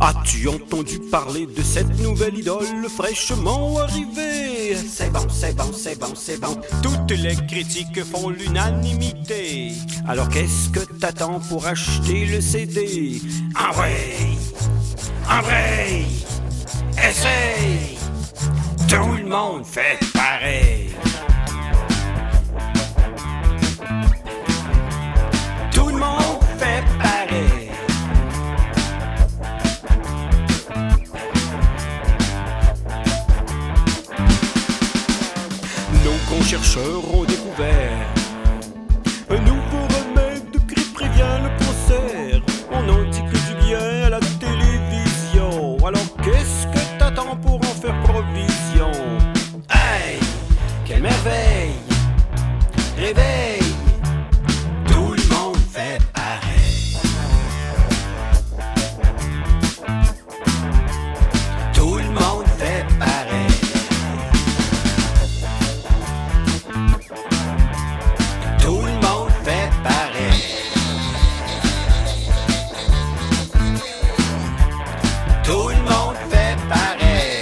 As-tu entendu parler de cette nouvelle idole fraîchement arrivée? C'est bon, c'est bon, c'est bon, c'est bon. Toutes les critiques font l'unanimité. Alors qu'est-ce que t'attends pour acheter le CD? Envoie, essaye. Tout le monde fait pareil. Tout le monde fait pareil. Nos conchercheurs ont découvert un nouveau remède qui prévient le cancer. On n'en dit que du bien à la télévision. Alors qu'est-ce que t'attends pour en faire provision? Hey, quelle merveille. Réveille. Tout le monde fait pareil. Tout le monde fait pareil. Tout le monde fait pareil. Tout le monde fait pareil.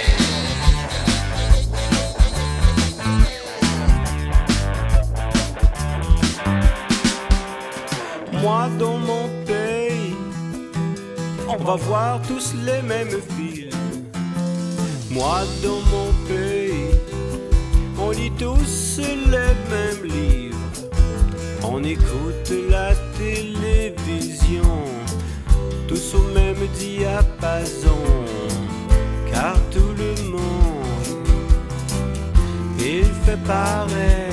Moi dans mon pays, on va voir tous les mêmes films. Moi dans mon pays, on lit tous les mêmes livres. On écoute la télévision, tous au même diapason. Car tout le monde, il fait pareil.